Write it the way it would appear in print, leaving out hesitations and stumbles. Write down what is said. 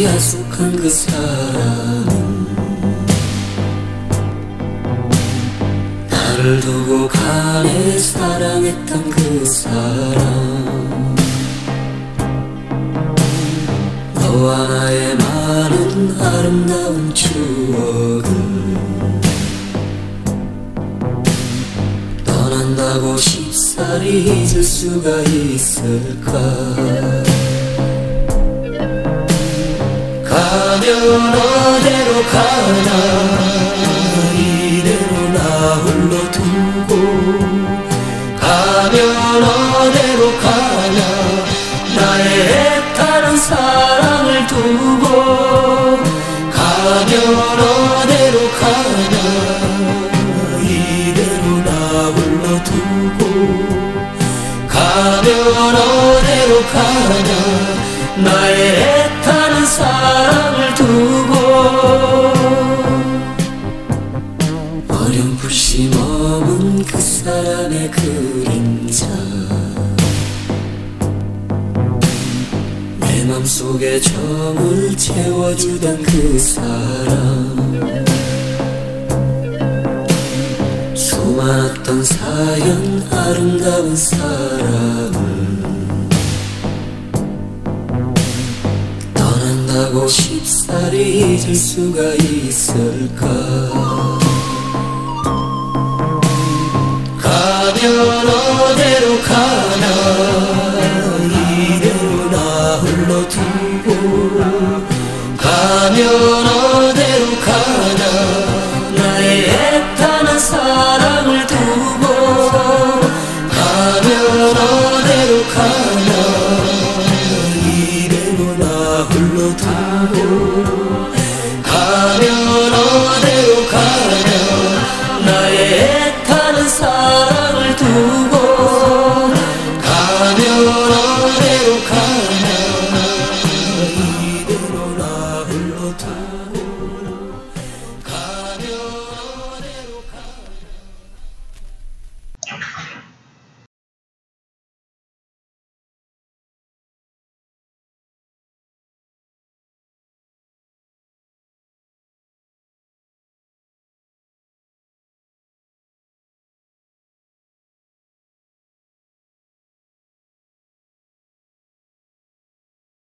약속한 그 사람은 나를 두고 가네. 사랑했던 그 사람, 너와 나의 많은 아름다운 추억을 떠난다고 쉽사리 잊을 수가 있을까. 가면 어디로 가나 이대로 나 홀로 두고, 가면 어디로 가나 나의 애타는 사랑을 두고, 가면 어디로 가나 이대로 나 홀로 두고, 가면 어디로 가나 나의 애타는 사랑을 두고. 어렴풋이 머문 그 사람의 그림자, 내 맘속에 정을 채워주던 그 사람, 수많았던 사연 아름다운 사람을 떠난다고 쉽사리 잊을 수가 있을까. 가면 어디로 가나 이대로 나 홀로 두고, 가면